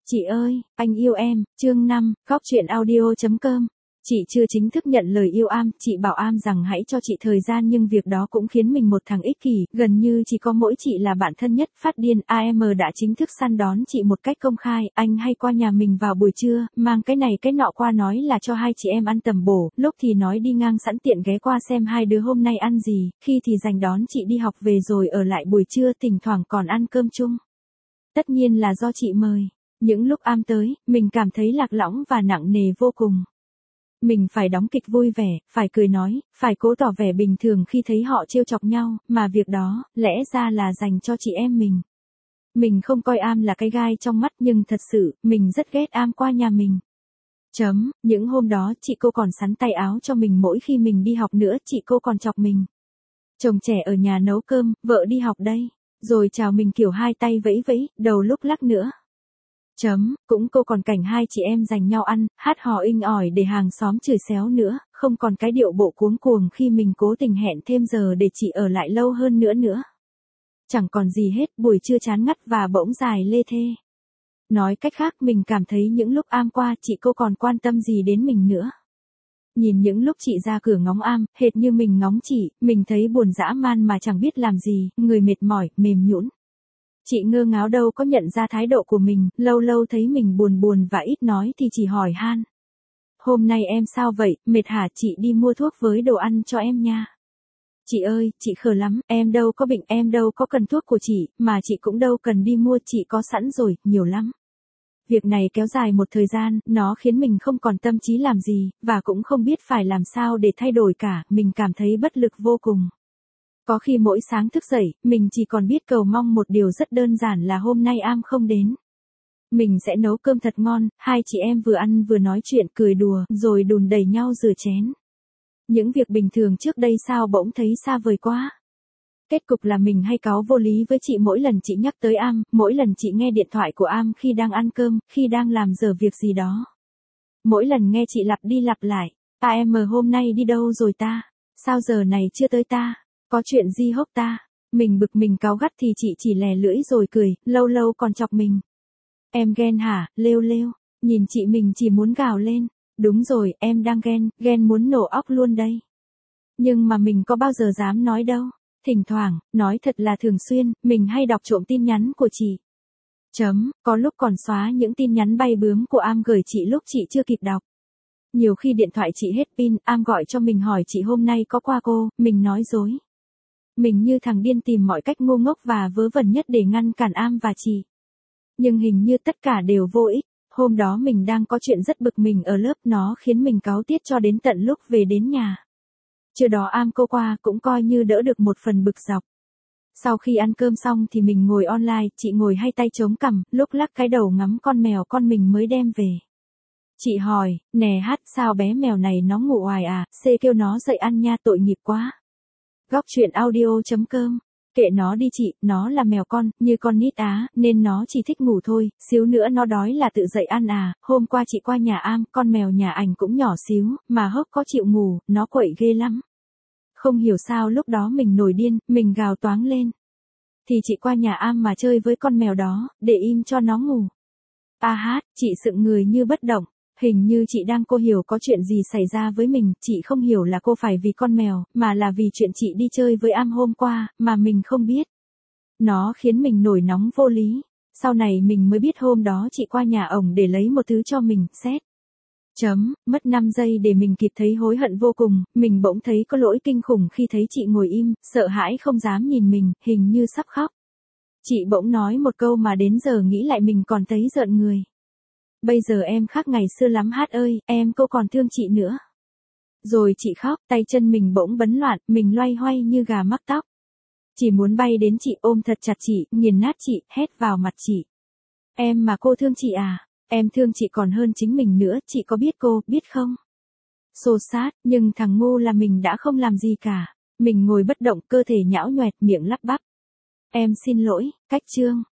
Chị ơi, anh yêu em, chương 5, góc chuyện audio.com. Chị chưa chính thức nhận lời yêu Am, chị bảo Am rằng hãy cho chị thời gian nhưng việc đó cũng khiến mình một thằng ích kỷ, gần như chỉ có mỗi chị là bạn thân nhất, phát điên. Am đã chính thức săn đón chị một cách công khai, anh hay qua nhà mình vào buổi trưa, mang cái này cái nọ qua nói là cho hai chị em ăn tầm bổ, lúc thì nói đi ngang sẵn tiện ghé qua xem hai đứa hôm nay ăn gì, khi thì dành đón chị đi học về rồi ở lại buổi trưa, thỉnh thoảng còn ăn cơm chung. Tất nhiên là do chị mời. Những lúc Am tới, mình cảm thấy lạc lõng và nặng nề vô cùng. Mình phải đóng kịch vui vẻ, phải cười nói, phải cố tỏ vẻ bình thường khi thấy họ trêu chọc nhau, mà việc đó, lẽ ra là dành cho chị em mình. Mình không coi Am là cái gai trong mắt nhưng thật sự, mình rất ghét Am qua nhà mình. Những hôm đó chị cô còn sắn tay áo cho mình mỗi khi mình đi học nữa, chị cô còn chọc mình. Chồng trẻ ở nhà nấu cơm, vợ đi học đây. Rồi chào mình kiểu hai tay vẫy vẫy, đầu lúc lắc nữa. Cũng cô còn cảnh hai chị em giành nhau ăn, hát hò inh ỏi để hàng xóm chửi xéo nữa, không còn cái điệu bộ cuống cuồng khi mình cố tình hẹn thêm giờ để chị ở lại lâu hơn nữa. Chẳng còn gì hết, buổi trưa chán ngắt và bỗng dài lê thê. Nói cách khác, mình cảm thấy những lúc Am qua chị cô còn quan tâm gì đến mình nữa. Nhìn những lúc chị ra cửa ngóng Am, hệt như mình ngóng chị, mình thấy buồn dã man mà chẳng biết làm gì, người mệt mỏi, mềm nhũn. Chị ngơ ngáo đâu có nhận ra thái độ của mình, lâu lâu thấy mình buồn và ít nói thì chỉ hỏi han. Hôm nay em sao vậy, mệt hả, chị đi mua thuốc với đồ ăn cho em nha. Chị ơi, chị khờ lắm, em đâu có bệnh, em đâu có cần thuốc của chị, mà chị cũng đâu cần đi mua, chị có sẵn rồi, nhiều lắm. Việc này kéo dài một thời gian, nó khiến mình không còn tâm trí làm gì, và cũng không biết phải làm sao để thay đổi cả, mình cảm thấy bất lực vô cùng. Có khi mỗi sáng thức dậy, mình chỉ còn biết cầu mong một điều rất đơn giản là hôm nay Am không đến. Mình sẽ nấu cơm thật ngon, hai chị em vừa ăn vừa nói chuyện cười đùa, rồi đùn đẩy nhau rửa chén. Những việc bình thường trước đây sao bỗng thấy xa vời quá. Kết cục là mình hay cáu vô lý với chị mỗi lần chị nhắc tới Am, mỗi lần chị nghe điện thoại của Am khi đang ăn cơm, khi đang làm dở việc gì đó. Mỗi lần nghe chị lặp đi lặp lại, Am hôm nay đi đâu rồi ta? Sao giờ này chưa tới ta? Có chuyện gì hốc ta? Mình bực mình cáu gắt thì chị chỉ lè lưỡi rồi cười, lâu lâu còn chọc mình. Em ghen hả, lêu lêu, nhìn chị mình chỉ muốn gào lên. Đúng rồi, em đang ghen muốn nổ óc luôn đây. Nhưng mà mình có bao giờ dám nói đâu. Thỉnh thoảng, nói thật là thường xuyên, mình hay đọc trộm tin nhắn của chị. Có lúc còn xóa những tin nhắn bay bướm của Am gửi chị lúc chị chưa kịp đọc. Nhiều khi điện thoại chị hết pin, Am gọi cho mình hỏi chị hôm nay có qua cô, mình nói dối. Mình như thằng điên tìm mọi cách ngu ngốc và vớ vẩn nhất để ngăn cản Am và chị. Nhưng hình như tất cả đều vô ích. Hôm đó mình đang có chuyện rất bực mình ở lớp, nó khiến mình cáu tiết cho đến tận lúc về đến nhà. Trưa đó Am cô qua cũng coi như đỡ được một phần bực dọc. Sau khi ăn cơm xong thì mình ngồi online, chị ngồi hay tay chống cằm, lúc lắc cái đầu ngắm con mèo con mình mới đem về. Chị hỏi, nè Hát, sao bé mèo này nó ngủ hoài à, kêu nó dậy ăn nha, tội nghiệp quá. Góc chuyện audio.com. Kệ nó đi chị, nó là mèo con, như con nít á, nên nó chỉ thích ngủ thôi, xíu nữa nó đói là tự dậy ăn à. Hôm qua chị qua nhà Am, con mèo nhà ảnh cũng nhỏ xíu, mà hốc có chịu ngủ, nó quậy ghê lắm. Không hiểu sao lúc đó mình nổi điên, mình gào toáng lên. Thì chị qua nhà Am mà chơi với con mèo đó, để im cho nó ngủ. Hát, chị sững người như bất động. Hình như chị đang cô hiểu có chuyện gì xảy ra với mình, chị không hiểu là cô phải vì con mèo, mà là vì chuyện chị đi chơi với Am hôm qua, mà mình không biết. Nó khiến mình nổi nóng vô lý. Sau này mình mới biết hôm đó chị qua nhà ổng để lấy một thứ cho mình, xét. Mất 5 giây để mình kịp thấy hối hận vô cùng, mình bỗng thấy có lỗi kinh khủng khi thấy chị ngồi im, sợ hãi không dám nhìn mình, hình như sắp khóc. Chị bỗng nói một câu mà đến giờ nghĩ lại mình còn thấy rợn người. Bây giờ em khác ngày xưa lắm Hát ơi, em cô còn thương chị nữa. Rồi chị khóc, tay chân mình bỗng bấn loạn, mình loay hoay như gà mắc tóc. Chỉ muốn bay đến chị ôm thật chặt chị, nghiền nát chị, hét vào mặt chị. Em mà cô thương chị à? Em thương chị còn hơn chính mình nữa, chị có biết cô, biết không? Xô xát, nhưng thằng ngu là mình đã không làm gì cả. Mình ngồi bất động, cơ thể nhão nhoẹt, miệng lắp bắp. Em xin lỗi, cách chương.